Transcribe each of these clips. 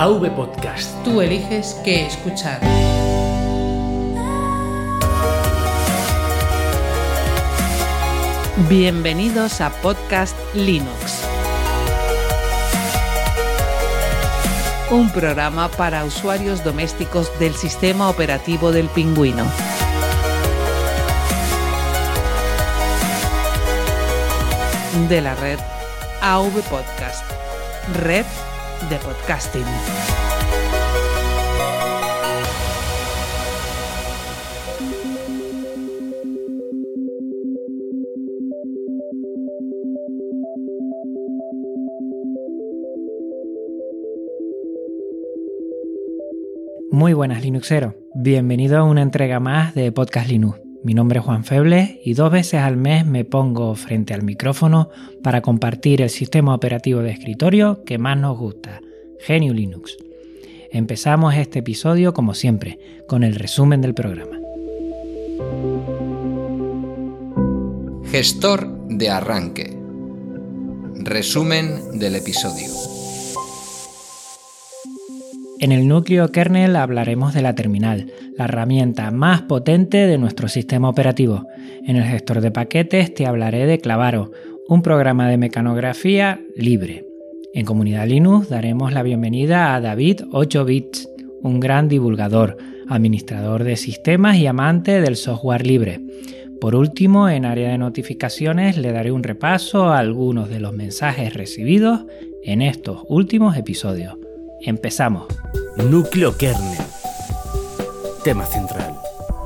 AV Podcast. Tú eliges qué escuchar. Bienvenidos a Podcast Linux. Un programa para usuarios domésticos del sistema operativo del Pingüino. De la red AV Podcast, red de podcasting. Muy buenas Linuxeros, bienvenido a una entrega más de Podcast Linux. Mi nombre es Juan Febles y 2 veces al mes me pongo frente al micrófono para compartir el sistema operativo de escritorio que más nos gusta, GNU Linux. Empezamos este episodio como siempre, con el resumen del programa. Gestor de arranque. Resumen del episodio. En el núcleo kernel hablaremos de la terminal, la herramienta más potente de nuestro sistema operativo. En el gestor de paquetes te hablaré de Clavaro, un programa de mecanografía libre. En Comunidad Linux daremos la bienvenida a David 8bits, un gran divulgador, administrador de sistemas y amante del software libre. Por último, en área de notificaciones le daré un repaso a algunos de los mensajes recibidos en estos últimos episodios. Empezamos. Núcleo kernel. Tema central.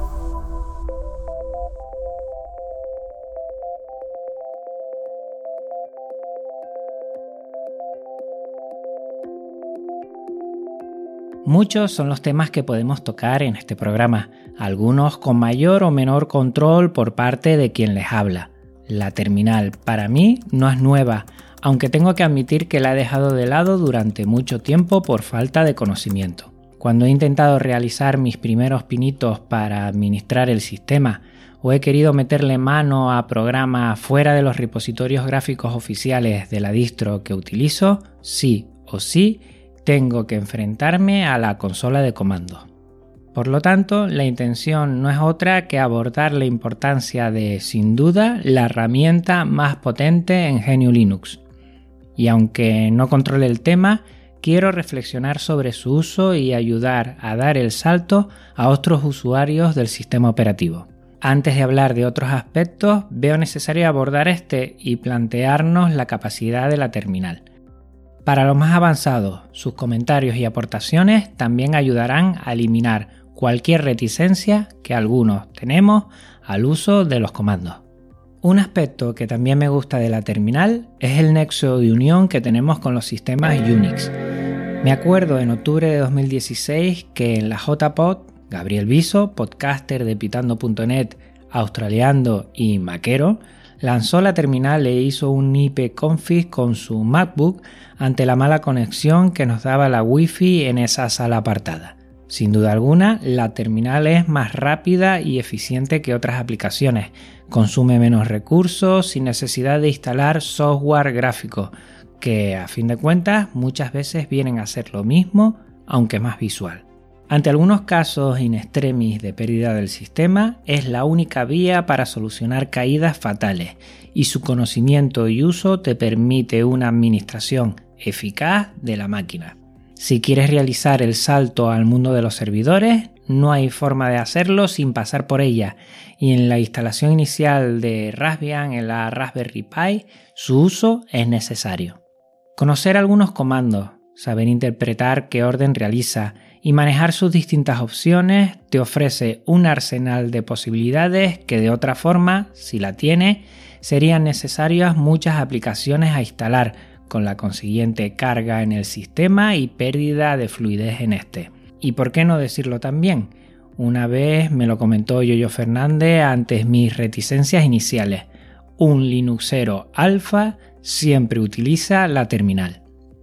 Muchos son los temas que podemos tocar en este programa, algunos con mayor o menor control por parte de quien les habla. La terminal, para mí, no es nueva, aunque tengo que admitir que la he dejado de lado durante mucho tiempo por falta de conocimiento. Cuando he intentado realizar mis primeros pinitos para administrar el sistema o he querido meterle mano a programas fuera de los repositorios gráficos oficiales de la distro que utilizo, sí o sí tengo que enfrentarme a la consola de comandos. Por lo tanto, la intención no es otra que abordar la importancia de, sin duda, la herramienta más potente en GNU Linux. Y aunque no controle el tema, quiero reflexionar sobre su uso y ayudar a dar el salto a otros usuarios del sistema operativo. Antes de hablar de otros aspectos, veo necesario abordar este y plantearnos la capacidad de la terminal. Para los más avanzados, sus comentarios y aportaciones también ayudarán a eliminar cualquier reticencia que algunos tenemos al uso de los comandos. Un aspecto que también me gusta de la terminal es el nexo de unión que tenemos con los sistemas Unix. Me acuerdo en octubre de 2016 que en la JPod, Gabriel Viso, podcaster de pitando.net, australiano y maquero, lanzó la terminal e hizo un ipconfig con su MacBook ante la mala conexión que nos daba la Wi-Fi en esa sala apartada. Sin duda alguna, la terminal es más rápida y eficiente que otras aplicaciones, consume menos recursos sin necesidad de instalar software gráfico, que a fin de cuentas muchas veces vienen a ser lo mismo, aunque más visual. Ante algunos casos in extremis de pérdida del sistema, es la única vía para solucionar caídas fatales y su conocimiento y uso te permite una administración eficaz de la máquina. Si quieres realizar el salto al mundo de los servidores, no hay forma de hacerlo sin pasar por ella, y en la instalación inicial de Raspbian en la Raspberry Pi, su uso es necesario. Conocer algunos comandos, saber interpretar qué orden realiza y manejar sus distintas opciones te ofrece un arsenal de posibilidades que de otra forma, si la tienes, serían necesarias muchas aplicaciones a instalar, con la consiguiente carga en el sistema y pérdida de fluidez en este. ¿Y por qué no decirlo también? Una vez me lo comentó Yoyo Fernández ante mis reticencias iniciales. Un Linuxero alfa siempre utiliza la terminal.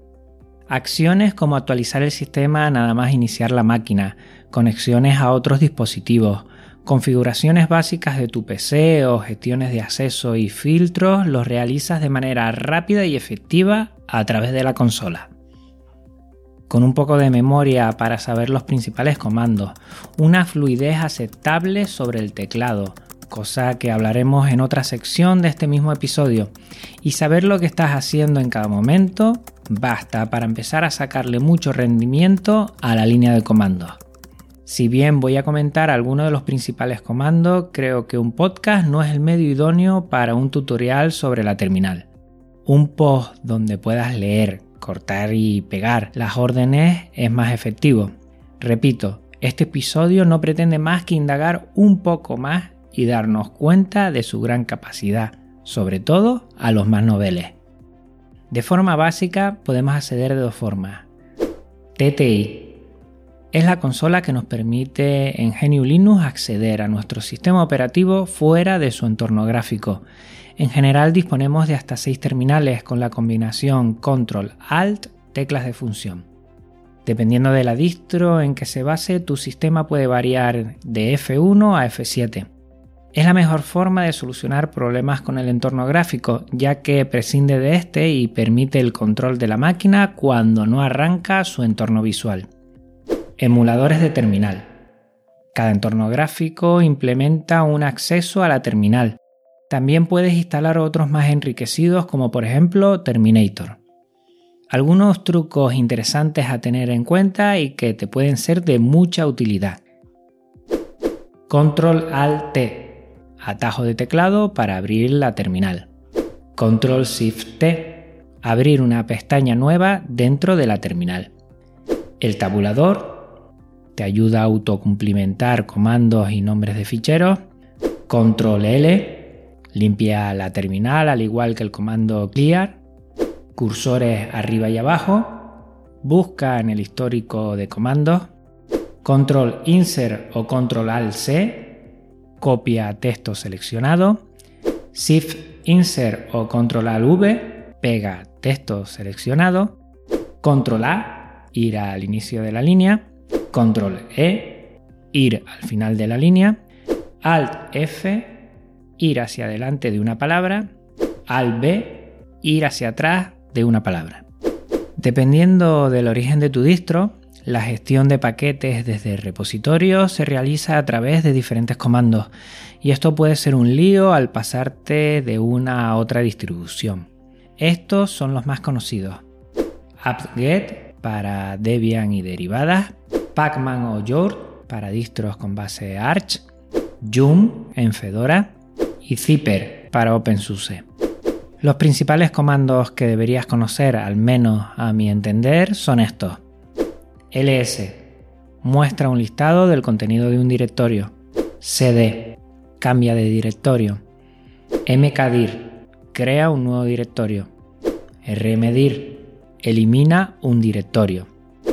Acciones como actualizar el sistema nada más iniciar la máquina, conexiones a otros dispositivos, configuraciones básicas de tu PC o gestiones de acceso y filtros los realizas de manera rápida y efectiva a través de la consola. con un poco de memoria para saber los principales comandos, una fluidez aceptable sobre el teclado, cosa que hablaremos en otra sección de este mismo episodio, y saber lo que estás haciendo en cada momento basta para empezar a sacarle mucho rendimiento a la línea de comandos. Si bien voy a comentar algunos de los principales comandos, creo que un podcast no es el medio idóneo para un tutorial sobre la terminal. Un post donde puedas leer, cortar y pegar las órdenes es más efectivo. Repito, este episodio no pretende más que indagar un poco más y darnos cuenta de su gran capacidad, sobre todo a los más noveles. De forma básica podemos acceder de dos formas. TTI es la consola que nos permite en GNU Linux acceder a nuestro sistema operativo fuera de su entorno gráfico. En general disponemos de hasta 6 terminales con la combinación Control-Alt, teclas de función. Dependiendo de la distro en que se base, tu sistema puede variar de F1 a F7. Es la mejor forma de solucionar problemas con el entorno gráfico, ya que prescinde de este y permite el control de la máquina cuando no arranca su entorno visual. Emuladores de terminal. Cada entorno gráfico implementa un acceso a la terminal. También puedes instalar otros más enriquecidos como por ejemplo Terminator. Algunos trucos interesantes a tener en cuenta y que te pueden ser de mucha utilidad. Control-Alt-T, atajo de teclado para abrir la terminal. Control-Shift-T, abrir una pestaña nueva dentro de la terminal. El tabulador te ayuda a autocumplimentar comandos y nombres de ficheros. Control-L, limpia la terminal al igual que el comando clear. Cursores arriba y abajo. Busca en el histórico de comandos. Control-Insert o Control-Alt-C, copia texto seleccionado. Shift-Insert o Control-Alt-V, pega texto seleccionado. Control-A, ir al inicio de la línea. Control-E, ir al final de la línea. Alt-F, ir hacia adelante de una palabra. Alt-B, ir hacia atrás de una palabra. Dependiendo del origen de tu distro, la gestión de paquetes desde repositorios se realiza a través de diferentes comandos y esto puede ser un lío al pasarte de una a otra distribución. Estos son los más conocidos: apt-get para Debian y derivadas, pacman o Yurt para distros con base Arch, yum en Fedora y zypper para OpenSUSE. Los principales comandos que deberías conocer, al menos a mi entender, son estos. ls, muestra un listado del contenido de un directorio. cd, cambia de directorio. mkdir, crea un nuevo directorio. rmdir, elimina un directorio.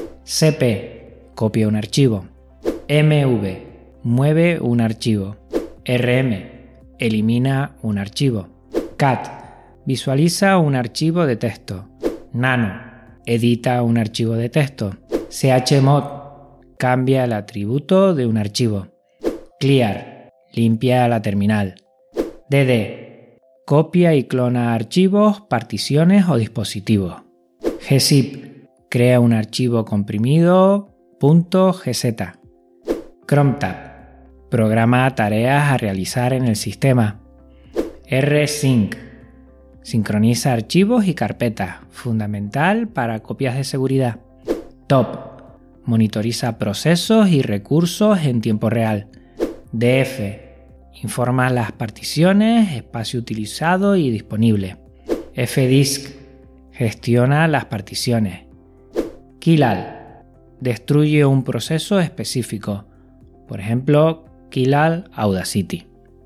cp, copia un archivo. mv, mueve un archivo. rm, elimina un archivo. cat, visualiza un archivo de texto. nano, edita un archivo de texto. chmod, cambia el atributo de un archivo. Clear, limpia la terminal. dd, copia y clona archivos, particiones o dispositivos. gzip, crea un archivo comprimido .gz. crontab, programa tareas a realizar en el sistema. rsync, sincroniza archivos y carpetas, fundamental para copias de seguridad. top, monitoriza procesos y recursos en tiempo real. df, informa las particiones, espacio utilizado y disponible. fdisk, gestiona las particiones. Killal, destruye un proceso específico, por ejemplo, Killal Audacity.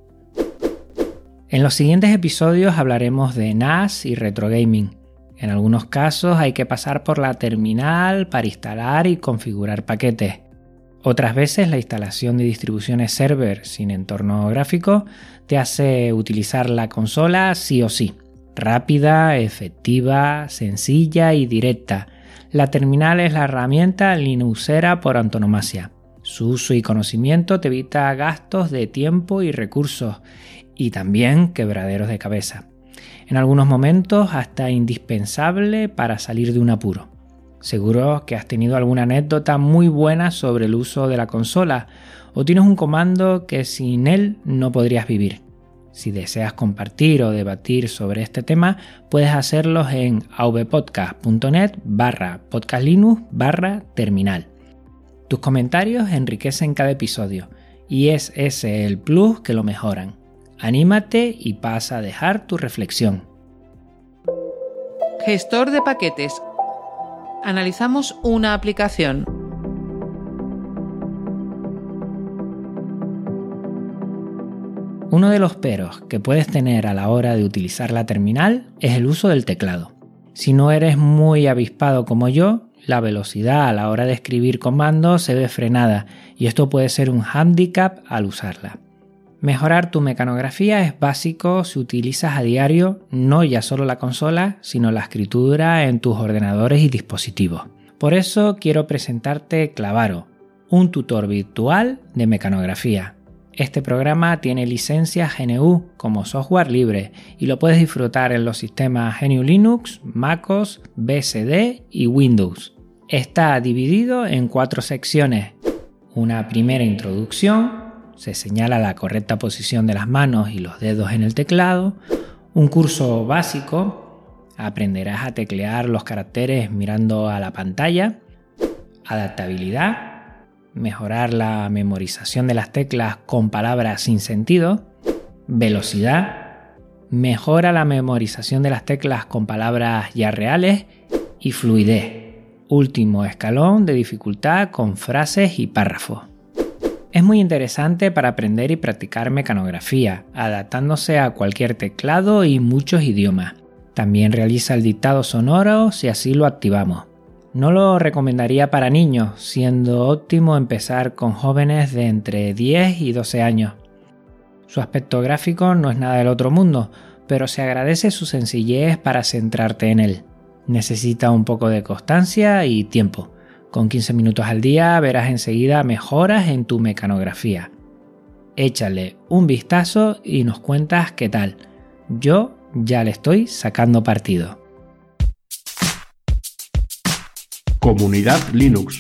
En los siguientes episodios hablaremos de NAS y retro gaming. En algunos casos hay que pasar por la terminal para instalar y configurar paquetes. Otras veces la instalación de distribuciones server sin entorno gráfico te hace utilizar la consola sí o sí. Rápida, efectiva, sencilla y directa. La terminal es la herramienta linuxera por antonomasia. Su uso y conocimiento te evita gastos de tiempo y recursos y también quebraderos de cabeza. En algunos momentos hasta indispensable para salir de un apuro. Seguro que has tenido alguna anécdota muy buena sobre el uso de la consola o tienes un comando que sin él no podrías vivir. Si deseas compartir o debatir sobre este tema, puedes hacerlo en avpodcast.net/podcastlinux/terminal. Tus comentarios enriquecen cada episodio y es ese el plus que lo mejoran. Anímate y pasa a dejar tu reflexión. Gestor de paquetes. Analizamos una aplicación. Uno de los peros que puedes tener a la hora de utilizar la terminal es el uso del teclado. Si no eres muy avispado como yo, la velocidad a la hora de escribir comandos se ve frenada y esto puede ser un hándicap al usarla. Mejorar tu mecanografía es básico si utilizas a diario no ya solo la consola, sino la escritura en tus ordenadores y dispositivos. Por eso quiero presentarte Clavaro, un tutor virtual de mecanografía. Este programa tiene licencia GNU como software libre y lo puedes disfrutar en los sistemas GNU Linux, MacOS, BSD y Windows. Está dividido en 4 secciones. Una primera introducción, se señala la correcta posición de las manos y los dedos en el teclado. Un curso básico, aprenderás a teclear los caracteres mirando a la pantalla. Adaptabilidad, mejorar la memorización de las teclas con palabras sin sentido. Velocidad, mejora la memorización de las teclas con palabras ya reales. Y fluidez, último escalón de dificultad con frases y párrafos. Es muy interesante para aprender y practicar mecanografía, adaptándose a cualquier teclado y muchos idiomas. También realiza el dictado sonoro si así lo activamos. No lo recomendaría para niños, siendo óptimo empezar con jóvenes de entre 10 y 12 años. Su aspecto gráfico no es nada del otro mundo, pero se agradece su sencillez para centrarte en él. Necesita un poco de constancia y tiempo. Con 15 minutos al día verás enseguida mejoras en tu mecanografía. Échale un vistazo y nos cuentas qué tal. Yo ya le estoy sacando partido. Comunidad Linux.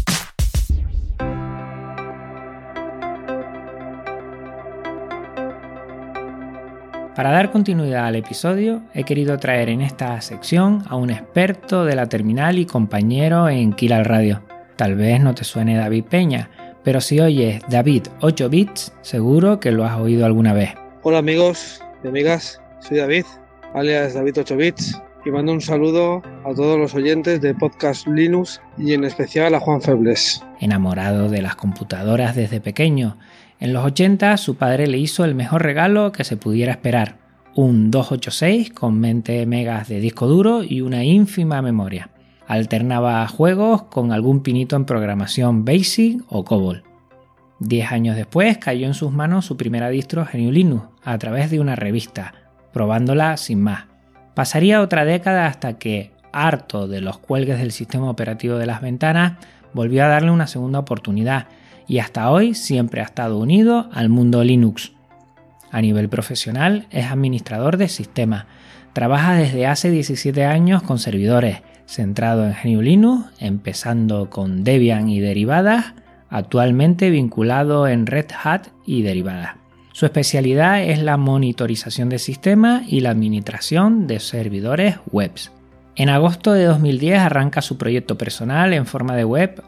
Para dar continuidad al episodio, he querido traer en esta sección a un experto de la terminal y compañero en Kilal Radio. Tal vez no te suene David Peña, pero si oyes David 8 bits, seguro que lo has oído alguna vez. Hola amigos y amigas, soy David, alias David 8 bits, y mando un saludo a todos los oyentes de Podcast Linux y en especial a Juan Febles. Enamorado de las computadoras desde pequeño, en los 80 su padre le hizo el mejor regalo que se pudiera esperar, un 286 con 20 megas de disco duro y una ínfima memoria. Alternaba juegos con algún pinito en programación BASIC o COBOL. 10 años después cayó en sus manos su primera distro GNU Linux a través de una revista, probándola sin más. Pasaría otra década hasta que, harto de los cuelgues del sistema operativo de las ventanas, volvió a darle una segunda oportunidad y hasta hoy siempre ha estado unido al mundo Linux. A nivel profesional es administrador de sistemas. Trabaja desde hace 17 años con servidores, centrado en GNU Linux, empezando con Debian y derivadas, actualmente vinculado en Red Hat y derivadas. Su especialidad es la monitorización de sistemas y la administración de servidores webs. En agosto de 2010 arranca su proyecto personal en forma de web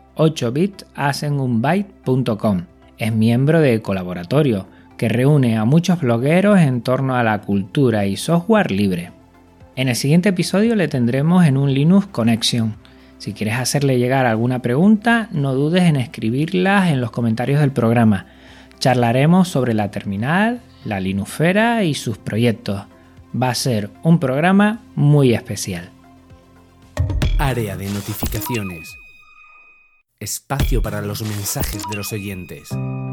8bitasenunbyte.com. Es miembro de Colaboratorio, que reúne a muchos blogueros en torno a la cultura y software libre. En el siguiente episodio le tendremos en un Linux Connection. Si quieres hacerle llegar alguna pregunta, no dudes en escribirlas en los comentarios del programa. Charlaremos sobre la terminal, la Linuxfera y sus proyectos. Va a ser un programa muy especial. Área de notificaciones. Espacio para los mensajes de los oyentes.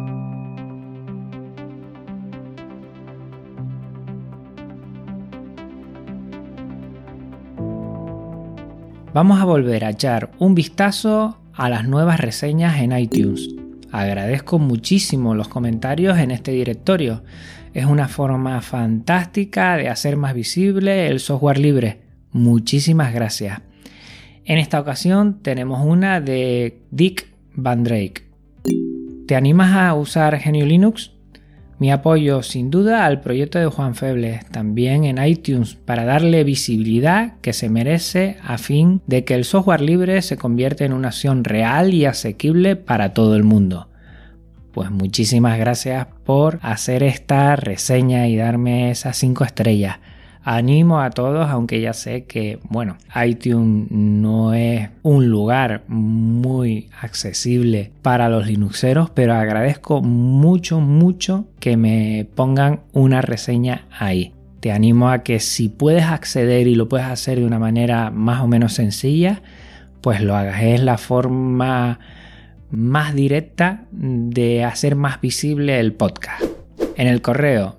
Vamos a volver a echar un vistazo a las nuevas reseñas en iTunes. Agradezco muchísimo los comentarios en este directorio. Es una forma fantástica de hacer más visible el software libre. Muchísimas gracias. En esta ocasión tenemos una de Dick Van Drake. ¿Te animas a usar GNU Linux? Mi apoyo sin duda al proyecto de Juan Febles, también en iTunes, para darle visibilidad que se merece a fin de que el software libre se convierta en una opción real y asequible para todo el mundo. Pues muchísimas gracias por hacer esta reseña y darme esas 5 estrellas. Animo a todos, aunque ya sé que, iTunes no es un lugar muy accesible para los linuxeros, pero agradezco mucho que me pongan una reseña ahí. Te animo a que si puedes acceder y lo puedes hacer de una manera más o menos sencilla, pues lo hagas. Es la forma más directa de hacer más visible el podcast. En el correo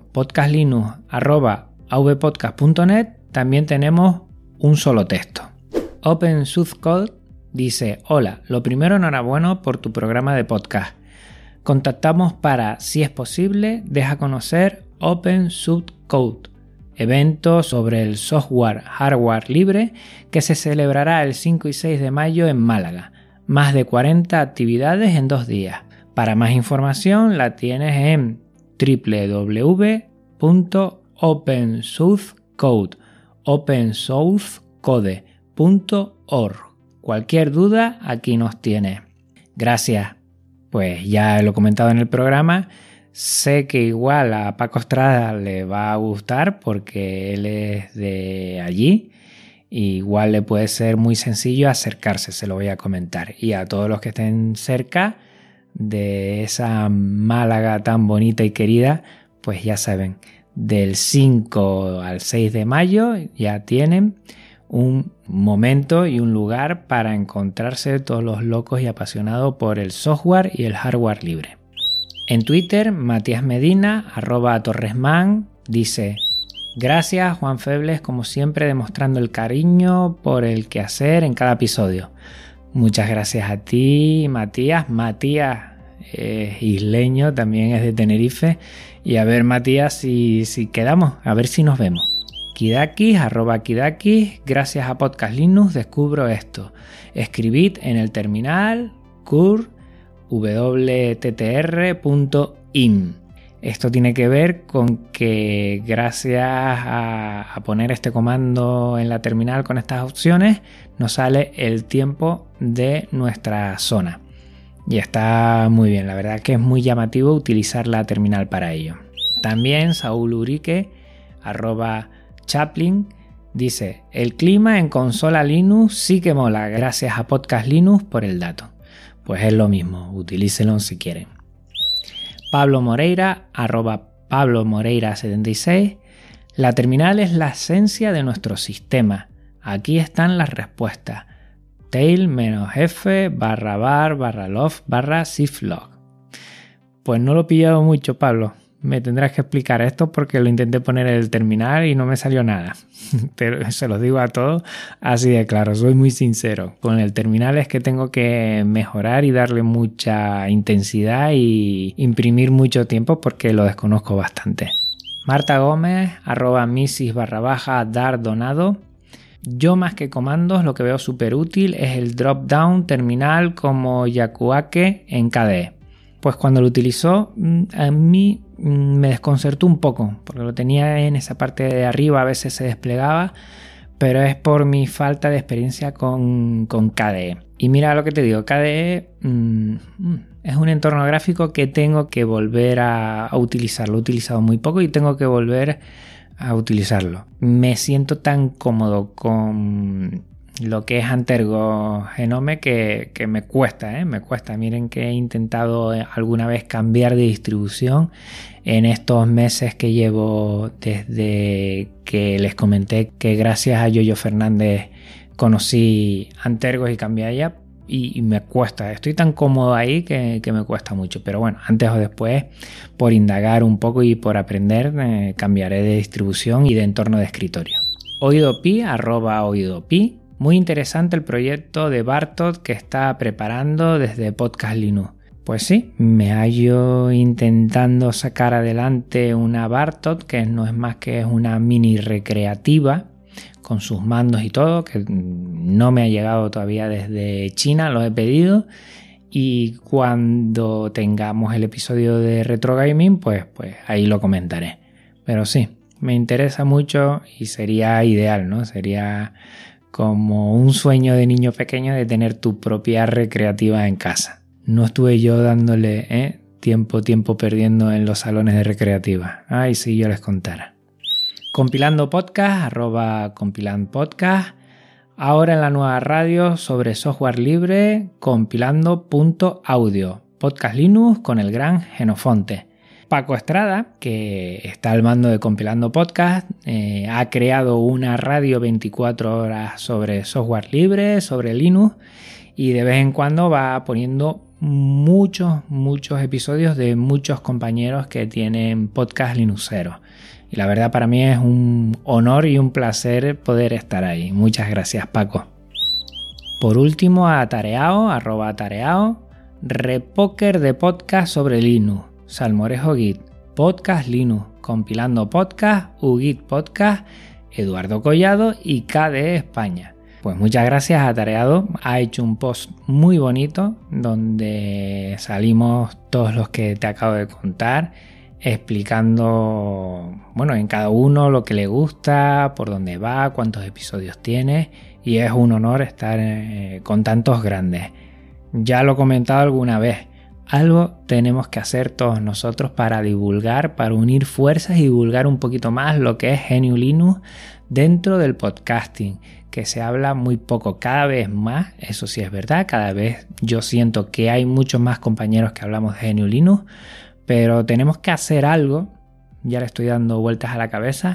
podcastlinux@avpodcast.net también tenemos un solo texto. Open Source Code dice: hola, lo primero, enhorabuena por tu programa de podcast. Contactamos para, si es posible, deja conocer Open Source Code, evento sobre el software hardware libre que se celebrará el 5 y 6 de mayo en Málaga. Más de 40 actividades en 2 días. Para más información la tienes en www.opensourcecode.org. Cualquier duda aquí nos tiene. Gracias. Pues ya lo he comentado en el programa. Sé que igual a Paco Estrada le va a gustar porque él es de allí. Igual le puede ser muy sencillo acercarse, se lo voy a comentar. Y a todos los que estén cerca de esa Málaga tan bonita y querida, pues ya saben, del 5 al 6 de mayo ya tienen un momento y un lugar para encontrarse todos los locos y apasionados por el software y el hardware libre. En Twitter, Matías Medina, @torresman, dice: gracias Juan Febles, como siempre demostrando el cariño por el quehacer en cada episodio. Muchas gracias a ti, Matías. Matías es isleño, también es de Tenerife. Y a ver, Matías, si quedamos, a ver si nos vemos. Kidakis, @Kidakis, gracias a Podcast Linux descubro esto. Escribid en el terminal curl.wttr.in. Esto tiene que ver con que gracias a poner este comando en la terminal con estas opciones nos sale el tiempo de nuestra zona. Y está muy bien, la verdad que es muy llamativo utilizar la terminal para ello. También Saúl Urique, @Chaplin, dice: el clima en consola Linux sí que mola, gracias a Podcast Linux por el dato. Pues es lo mismo, utilícelo si quieren. Pablo Moreira, @PabloMoreira76. La terminal es la esencia de nuestro sistema. Aquí están las respuestas. tail-f/var/love/siflog. Pues no lo he pillado mucho, Pablo. Me tendrás que explicar esto porque lo intenté poner en el terminal y no me salió nada. Pero se los digo a todos así de claro, soy muy sincero. Con el terminal es que tengo que mejorar y darle mucha intensidad y imprimir mucho tiempo porque lo desconozco bastante. Marta Gómez, @misis_dardonado. Yo más que comandos lo que veo súper útil es el drop down terminal como Yakuake en KDE. Pues cuando lo utilizó a mí me desconcertó un poco porque lo tenía en esa parte de arriba, a veces se desplegaba, pero es por mi falta de experiencia con KDE. Y mira lo que te digo, KDE es un entorno gráfico que tengo que volver a utilizar. Lo he utilizado muy poco y tengo que volver a utilizarlo. Me siento tan cómodo con lo que es Antergos Genome que me cuesta, me cuesta. Miren que he intentado alguna vez cambiar de distribución en estos meses que llevo desde que les comenté que gracias a Yoyo Fernández conocí Antergos y cambié a ella, y me cuesta. Estoy tan cómodo ahí que me cuesta mucho, pero bueno, antes o después, por indagar un poco y por aprender, cambiaré de distribución y de entorno de escritorio. Oidopi, @Oidopi. Muy interesante el proyecto de Bartot que está preparando desde Podcast Linux. Pues sí, me hallo intentando sacar adelante una Bartot que no es más que una mini recreativa con sus mandos y todo, que no me ha llegado todavía desde China, lo he pedido. Y cuando tengamos el episodio de Retro Gaming, pues ahí lo comentaré. Pero sí, me interesa mucho y sería ideal, ¿no? Sería como un sueño de niño pequeño de tener tu propia recreativa en casa. No estuve yo dándole tiempo perdiendo en los salones de recreativa. Ay, sí, yo les contara. Compilando podcast, @compilandpodcast. Ahora en la nueva radio sobre software libre, compilando.audio. Podcast Linux con el gran Genofonte. Paco Estrada, que está al mando de Compilando Podcast, ha creado una radio 24 horas sobre software libre, sobre Linux, y de vez en cuando va poniendo muchos episodios de muchos compañeros que tienen podcast linuxeros. Y la verdad para mí es un honor y un placer poder estar ahí. Muchas gracias, Paco. Por último, a Tareao, @Tareao, Repoker de podcast sobre Linux, Salmorejo Git, Podcast Linux, Compilando Podcast, UGit Podcast, Eduardo Collado y KDE España. Pues muchas gracias a Tareado. Ha hecho un post muy bonito donde salimos todos los que te acabo de contar, explicando, en cada uno lo que le gusta, por dónde va, cuántos episodios tiene, y es un honor estar con tantos grandes. Ya lo he comentado alguna vez, algo tenemos que hacer todos nosotros para divulgar, para unir fuerzas y divulgar un poquito más lo que es GNU Linux dentro del podcasting, que se habla muy poco, cada vez más, eso sí es verdad, cada vez yo siento que hay muchos más compañeros que hablamos de GNU Linux, pero tenemos que hacer algo, ya le estoy dando vueltas a la cabeza,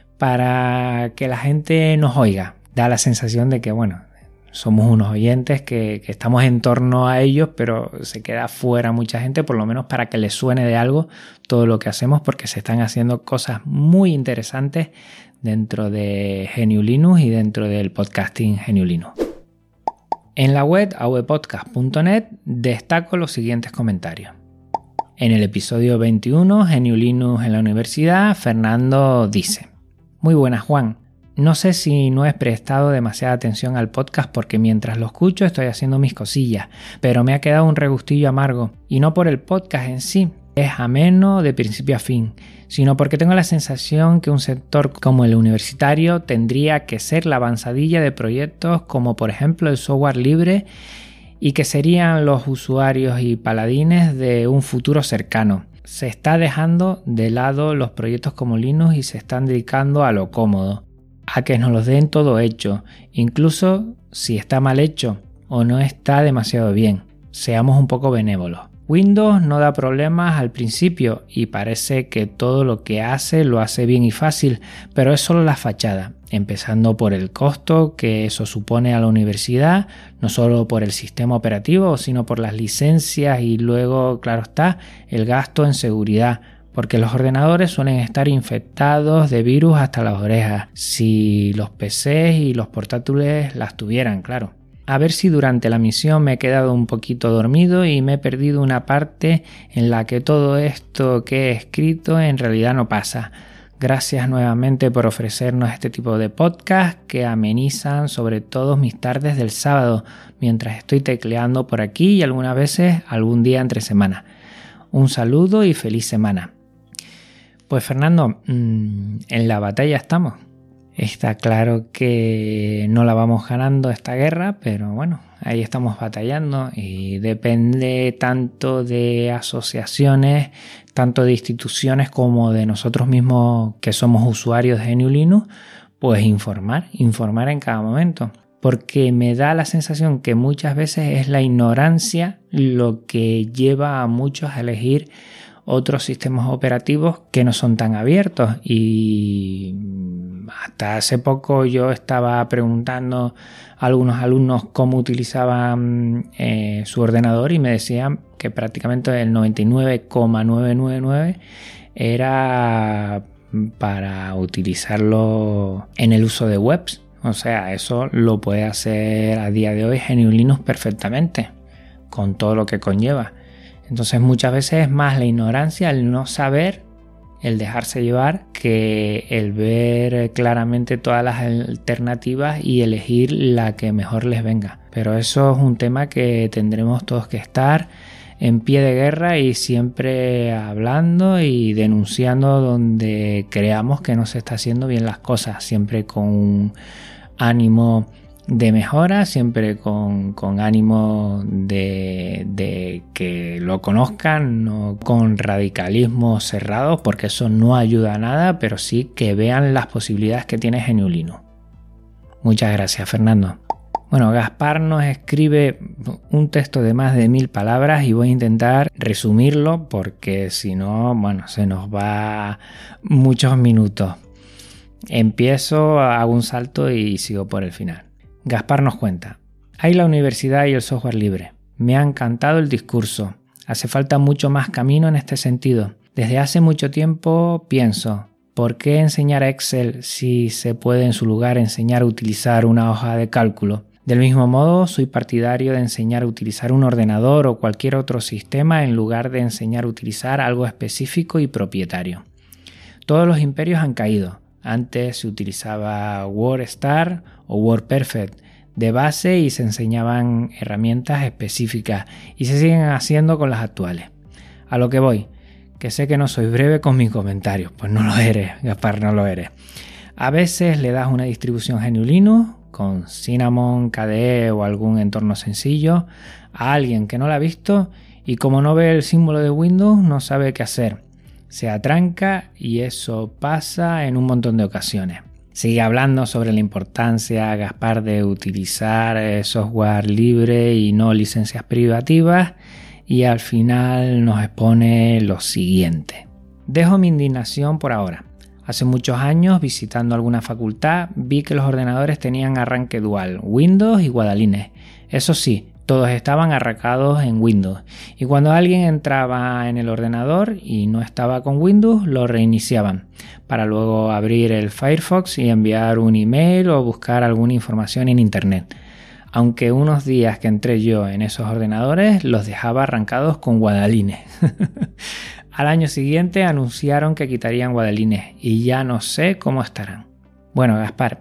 para que la gente nos oiga. Da la sensación de que, somos unos oyentes que estamos en torno a ellos, pero se queda fuera mucha gente, por lo menos para que les suene de algo todo lo que hacemos, porque se están haciendo cosas muy interesantes dentro de GNU Linux y dentro del podcasting GNU Linux. En la web avpodcast.net destaco los siguientes comentarios. En el episodio 21, GNU Linux en la universidad, Fernando dice: Muy buenas, Juan. No sé si no he prestado demasiada atención al podcast porque mientras lo escucho estoy haciendo mis cosillas, pero me ha quedado un regustillo amargo, y no por el podcast en sí, es ameno de principio a fin, sino porque tengo la sensación que un sector como el universitario tendría que ser la avanzadilla de proyectos como por ejemplo el software libre, y que serían los usuarios y paladines de un futuro cercano. Se está dejando de lado los proyectos como Linux y se están dedicando a lo cómodo, a que nos los den todo hecho, incluso si está mal hecho o no está demasiado bien. Seamos un poco benévolos. Windows no da problemas al principio y parece que todo lo que hace lo hace bien y fácil, pero es solo la fachada, empezando por el costo que eso supone a la universidad, no solo por el sistema operativo, sino por las licencias y luego, claro está, el gasto en seguridad, porque los ordenadores suelen estar infectados de virus hasta las orejas, si los PCs y los portátiles las tuvieran, claro. A ver si durante la misión me he quedado un poquito dormido y me he perdido una parte en la que todo esto que he escrito en realidad no pasa. Gracias nuevamente por ofrecernos este tipo de podcast que amenizan sobre todo mis tardes del sábado mientras estoy tecleando por aquí y algunas veces algún día entre semana. Un saludo y feliz semana. Pues Fernando, en la batalla estamos. Está claro que no la vamos ganando esta guerra, pero ahí estamos batallando y depende tanto de asociaciones, tanto de instituciones como de nosotros mismos que somos usuarios de GNU Linux, pues informar en cada momento. Porque me da la sensación que muchas veces es la ignorancia lo que lleva a muchos a elegir otros sistemas operativos que no son tan abiertos, y hasta hace poco yo estaba preguntando a algunos alumnos cómo utilizaban su ordenador y me decían que prácticamente el 99,999 era para utilizarlo en el uso de webs. O sea, eso lo puede hacer a día de hoy GNU Linux perfectamente, con todo lo que conlleva. Entonces muchas veces es más la ignorancia, el no saber el dejarse llevar que el ver claramente todas las alternativas y elegir la que mejor les venga. Pero eso es un tema que tendremos todos que estar en pie de guerra y siempre hablando y denunciando donde creamos que no se está haciendo bien las cosas, siempre con un ánimo de mejora, siempre con ánimo de que lo conozcan, no con radicalismos cerrados, porque eso no ayuda a nada, pero sí que vean las posibilidades que tiene GNU Linux. Muchas gracias, Fernando. Bueno, Gaspar nos escribe un texto de más de 1000 palabras y voy a intentar resumirlo porque si no, bueno, se nos va muchos minutos. Empiezo, hago un salto y sigo por el final. Gaspar nos cuenta: hay la universidad y el software libre. Me ha encantado el discurso. Hace falta mucho más camino en este sentido. Desde hace mucho tiempo pienso, ¿por qué enseñar Excel si se puede en su lugar enseñar a utilizar una hoja de cálculo? Del mismo modo, soy partidario de enseñar a utilizar un ordenador o cualquier otro sistema en lugar de enseñar a utilizar algo específico y propietario. Todos los imperios han caído. Antes se utilizaba WordStar o WordPerfect de base y se enseñaban herramientas específicas y se siguen haciendo con las actuales. A lo que voy, que sé que no soy breve con mis comentarios, pues no lo eres, Gaspar, no lo eres. A veces le das una distribución GNU Linux con Cinnamon, KDE o algún entorno sencillo a alguien que no la ha visto y como no ve el símbolo de Windows no sabe qué hacer. Se atranca y eso pasa en un montón de ocasiones. Sigue hablando sobre la importancia, Gaspar, de utilizar software libre y no licencias privativas y al final nos expone lo siguiente. Dejo mi indignación por ahora. Hace muchos años, visitando alguna facultad, vi que los ordenadores tenían arranque dual, Windows y Guadalines. Eso sí, todos estaban arrancados en Windows y cuando alguien entraba en el ordenador y no estaba con Windows, lo reiniciaban para luego abrir el Firefox y enviar un email o buscar alguna información en internet. Aunque unos días que entré yo en esos ordenadores los dejaba arrancados con Guadalines. Al año siguiente anunciaron que quitarían Guadalines y ya no sé cómo estarán. Bueno, Gaspar,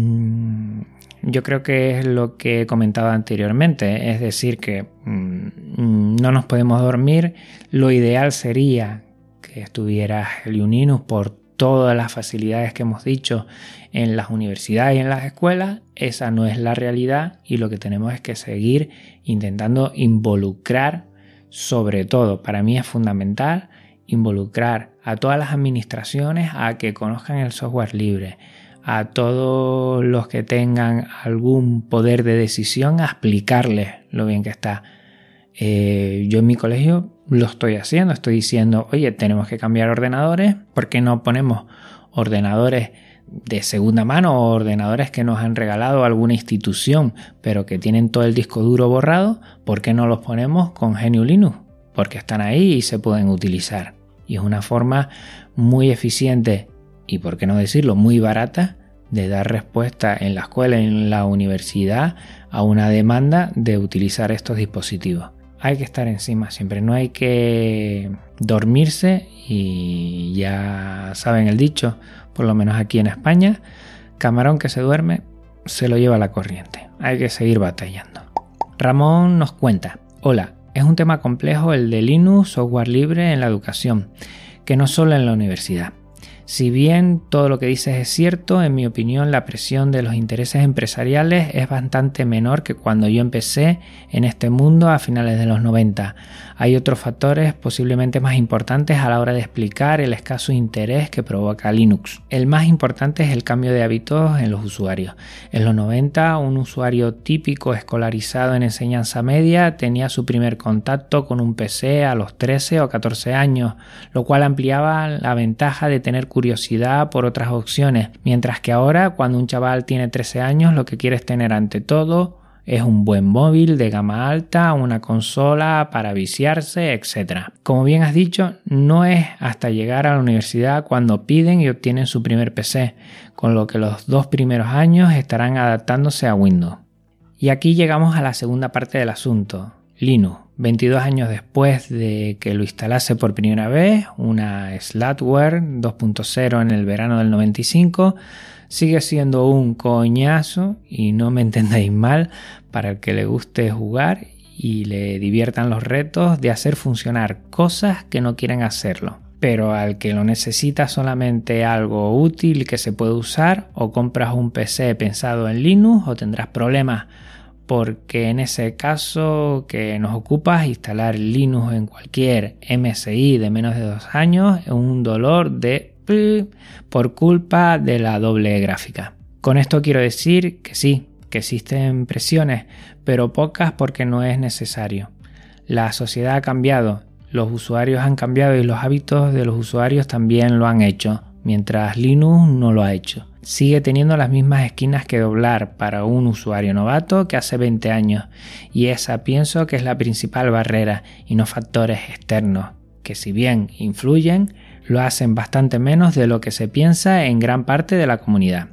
yo creo que es lo que he comentado anteriormente, es decir, que no nos podemos dormir. Lo ideal sería que estuviera GNU Linux por todas las facilidades que hemos dicho en las universidades y en las escuelas. Esa no es la realidad y lo que tenemos es que seguir intentando involucrar, sobre todo, para mí es fundamental, involucrar a todas las administraciones a que conozcan el software libre, a todos los que tengan algún poder de decisión, a explicarles lo bien que está. Yo en mi colegio lo estoy haciendo, estoy diciendo, oye, tenemos que cambiar ordenadores, ¿por qué no ponemos ordenadores de segunda mano o ordenadores que nos han regalado alguna institución, pero que tienen todo el disco duro borrado? ¿Por qué no los ponemos con GNU Linux? Porque están ahí y se pueden utilizar. Y es una forma muy eficiente y, por qué no decirlo, muy barata de dar respuesta en la escuela y en la universidad a una demanda de utilizar estos dispositivos. Hay que estar encima siempre, no hay que dormirse y ya saben el dicho, por lo menos aquí en España, camarón que se duerme se lo lleva la corriente. Hay que seguir batallando. Ramón nos cuenta: hola, es un tema complejo el de Linux, software libre en la educación, que no solo en la universidad. Si bien todo lo que dices es cierto, en mi opinión la presión de los intereses empresariales es bastante menor que cuando yo empecé en este mundo a finales de los 90. Hay otros factores posiblemente más importantes a la hora de explicar el escaso interés que provoca Linux. El más importante es el cambio de hábitos en los usuarios. En los 90, un usuario típico escolarizado en enseñanza media tenía su primer contacto con un PC a los 13 o 14 años, lo cual ampliaba la ventaja de tener curiosidad por otras opciones, mientras que ahora, cuando un chaval tiene 13 años, lo que quiere es tener ante todo es un buen móvil de gama alta, una consola para viciarse, etc. Como bien has dicho, no es hasta llegar a la universidad cuando piden y obtienen su primer PC, con lo que los 2 primeros años estarán adaptándose a Windows. Y aquí llegamos a la segunda parte del asunto, Linux, 22 años después de que lo instalase por primera vez, una Slackware 2.0 en el verano del 95, sigue siendo un coñazo, y no me entendáis mal, para el que le guste jugar y le diviertan los retos de hacer funcionar cosas que no quieren hacerlo. Pero al que lo necesita solamente algo útil que se puede usar, o compras un PC pensado en Linux o tendrás problemas, porque en ese caso que nos ocupa, instalar Linux en cualquier MSI de menos de 2 años es un dolor de por culpa de la doble gráfica. Con esto quiero decir que sí, que existen presiones, pero pocas, porque no es necesario. La sociedad ha cambiado, los usuarios han cambiado y los hábitos de los usuarios también lo han hecho, mientras Linux no lo ha hecho. Sigue teniendo las mismas esquinas que doblar para un usuario novato que hace 20 años, y esa pienso que es la principal barrera, y no factores externos, que si bien influyen, lo hacen bastante menos de lo que se piensa en gran parte de la comunidad.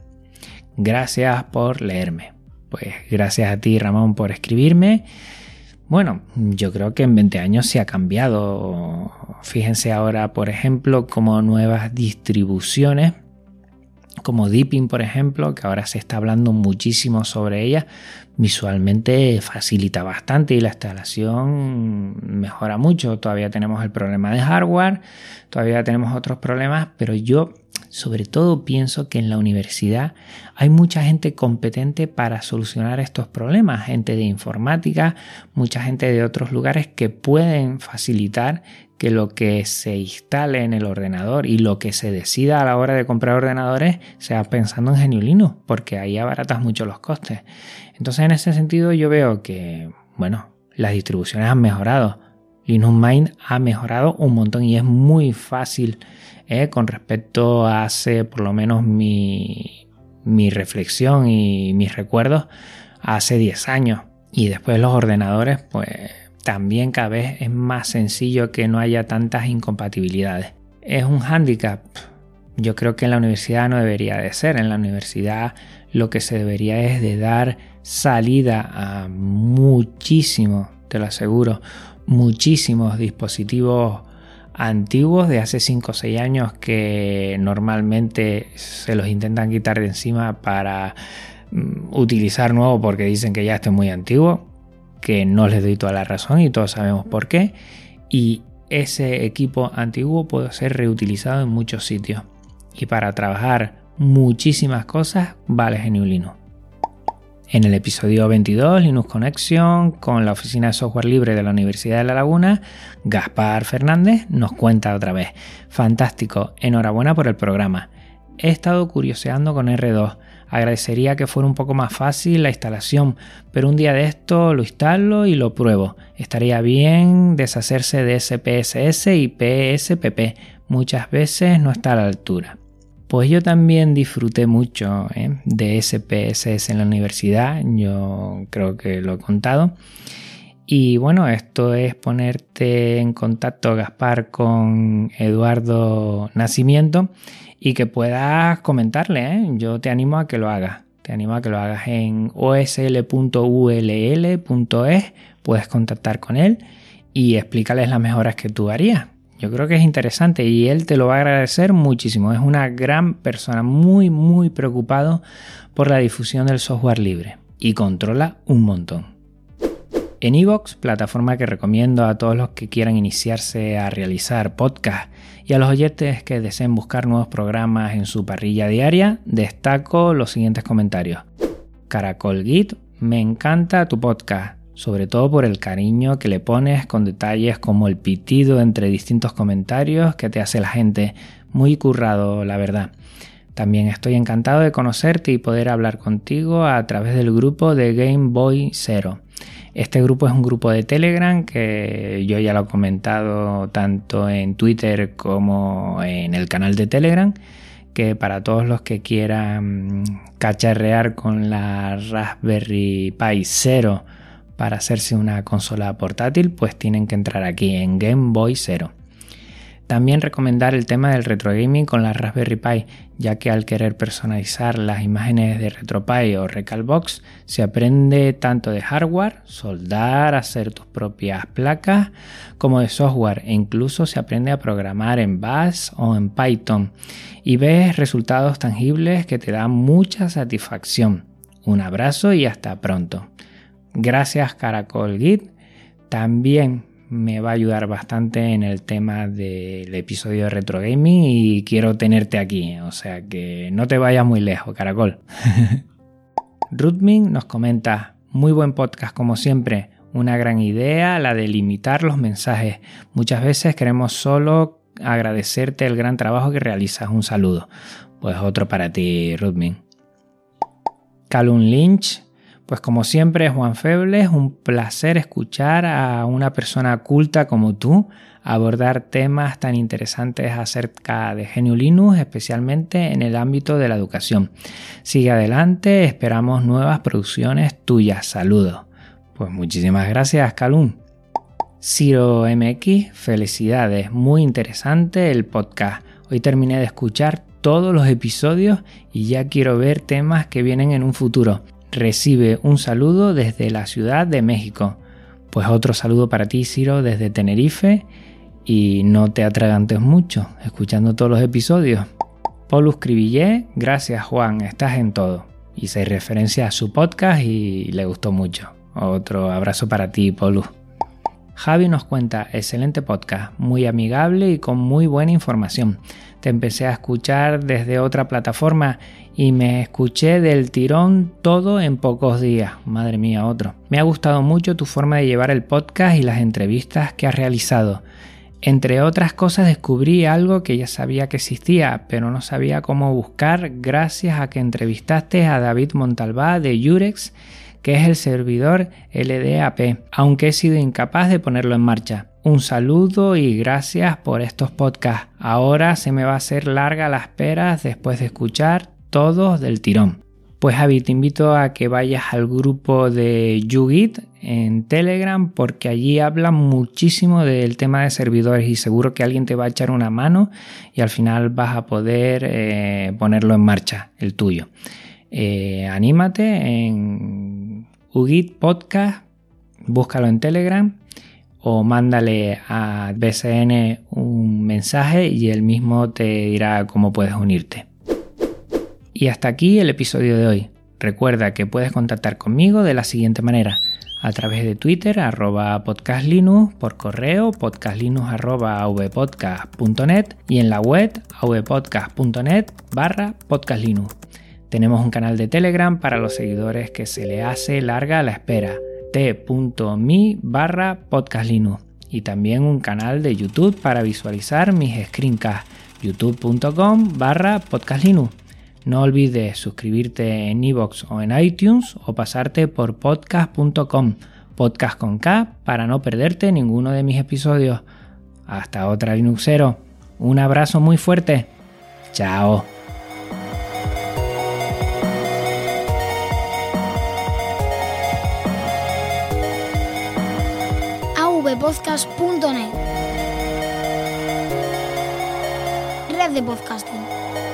Gracias por leerme. Pues gracias a ti, Ramón, por escribirme. Bueno, yo creo que en 20 años se ha cambiado. Fíjense ahora, por ejemplo, como nuevas distribuciones, como Deepin, por ejemplo, que ahora se está hablando muchísimo sobre ella, visualmente facilita bastante y la instalación mejora mucho. Todavía tenemos el problema de hardware, todavía tenemos otros problemas, pero yo sobre todo pienso que en la universidad hay mucha gente competente para solucionar estos problemas, gente de informática, mucha gente de otros lugares que pueden facilitar que lo que se instale en el ordenador y lo que se decida a la hora de comprar ordenadores sea pensando en GNU Linux, porque ahí abaratas mucho los costes. Entonces, en ese sentido, yo veo que, bueno, las distribuciones han mejorado. Linux Mint ha mejorado un montón y es muy fácil con respecto a hace, por lo menos mi reflexión y mis recuerdos, hace 10 años. Y después los ordenadores, pues también cada vez es más sencillo que no haya tantas incompatibilidades. ¿Es un hándicap? Yo creo que en la universidad no debería de ser. En la universidad lo que se debería es de dar salida a muchísimos, te lo aseguro, muchísimos dispositivos antiguos de hace 5 o 6 años que normalmente se los intentan quitar de encima para utilizar nuevo porque dicen que ya esto es muy antiguo, que no les doy toda la razón y todos sabemos por qué, y ese equipo antiguo puede ser reutilizado en muchos sitios y para trabajar muchísimas cosas vale GNU Linux. En el episodio 22, Linux Connection, con la Oficina de Software Libre de la Universidad de La Laguna, Gaspar Fernández nos cuenta otra vez. Fantástico, enhorabuena por el programa. He estado curioseando con R2. Agradecería que fuera un poco más fácil la instalación, pero un día de esto lo instalo y lo pruebo. Estaría bien deshacerse de SPSS y PSPP. Muchas veces no está a la altura. Pues yo también disfruté mucho de SPSS en la universidad, yo creo que lo he contado. Y bueno, esto es ponerte en contacto, Gaspar, con Eduardo Nacimiento y que puedas comentarle. Yo te animo a que lo hagas. Te animo a que lo hagas en osl.ull.es, puedes contactar con él y explícales las mejoras que tú harías. Yo creo que es interesante y él te lo va a agradecer muchísimo. Es una gran persona, muy preocupado por la difusión del software libre y controla un montón. En iVoox, plataforma que recomiendo a todos los que quieran iniciarse a realizar podcast y a los oyentes que deseen buscar nuevos programas en su parrilla diaria, destaco los siguientes comentarios. Caracol Git, me encanta tu podcast, sobre todo por el cariño que le pones con detalles como el pitido entre distintos comentarios que te hace la gente. Muy currado, la verdad. También estoy encantado de conocerte y poder hablar contigo a través del grupo de Game Boy Zero. Este grupo es un grupo de Telegram que yo ya lo he comentado tanto en Twitter como en el canal de Telegram, que para todos los que quieran cacharrear con la Raspberry Pi 0 para hacerse una consola portátil, pues tienen que entrar aquí en Game Boy Zero. También recomendar el tema del retro gaming con la Raspberry Pi, ya que al querer personalizar las imágenes de RetroPie o Recalbox se aprende tanto de hardware, soldar, hacer tus propias placas, como de software, e incluso se aprende a programar en Bash o en Python y ves resultados tangibles que te dan mucha satisfacción. Un abrazo y hasta pronto. Gracias Caracol Git. También me va a ayudar bastante en el tema del episodio de Retro Gaming y quiero tenerte aquí, o sea que no te vayas muy lejos, Caracol. Rudmin nos comenta: muy buen podcast como siempre, una gran idea la de limitar los mensajes. Muchas veces queremos solo agradecerte el gran trabajo que realizas. Un saludo. Pues otro para ti, Rudmin. Calum Lynch: pues como siempre, Juan Feble, es un placer escuchar a una persona culta como tú abordar temas tan interesantes acerca de GNU Linux, especialmente en el ámbito de la educación. Sigue adelante, esperamos nuevas producciones tuyas. Saludos. Pues muchísimas gracias, Calum. Ciro MX: felicidades, muy interesante el podcast. Hoy terminé de escuchar todos los episodios y ya quiero ver temas que vienen en un futuro. Recibe un saludo desde la Ciudad de México. Pues otro saludo para ti, Ciro, desde Tenerife, y no te atragantes mucho escuchando todos los episodios. Paulus Cribillé: gracias Juan, estás en todo. Hice referencia a su podcast y le gustó mucho. Otro abrazo para ti, Paulus. Javi nos cuenta: excelente podcast, muy amigable y con muy buena información. Te empecé a escuchar desde otra plataforma y me escuché del tirón todo en pocos días. Madre mía, otro. Me ha gustado mucho tu forma de llevar el podcast y las entrevistas que has realizado. Entre otras cosas, descubrí algo que ya sabía que existía, pero no sabía cómo buscar gracias a que entrevistaste a David Montalbá de Yurex, que es el servidor LDAP, aunque he sido incapaz de ponerlo en marcha. Un saludo y gracias por estos podcasts. Ahora se me va a hacer larga la espera después de escuchar todos del tirón. Pues Javi, te invito a que vayas al grupo de YouGit en Telegram, porque allí hablan muchísimo del tema de servidores y seguro que alguien te va a echar una mano y al final vas a poder ponerlo en marcha, el tuyo. Anímate en YouGit Podcast, búscalo en Telegram o mándale a BCN un mensaje y él mismo te dirá cómo puedes unirte. Y hasta aquí el episodio de hoy. Recuerda que puedes contactar conmigo de la siguiente manera: a través de Twitter @podcastlinux, por correo podcastlinux@avpodcast.net y en la web avpodcast.net/podcastlinux. Tenemos un canal de Telegram para los seguidores que se le hace larga la espera, t.me/podcastlinux, y también un canal de YouTube para visualizar mis screencasts, youtube.com/podcastlinux. No olvides suscribirte en iVoox o en iTunes o pasarte por podcast.com, podcast con K, para no perderte ninguno de mis episodios. Hasta otra Linuxero. Un abrazo muy fuerte. Chao. avpodcast.net, red de podcasting.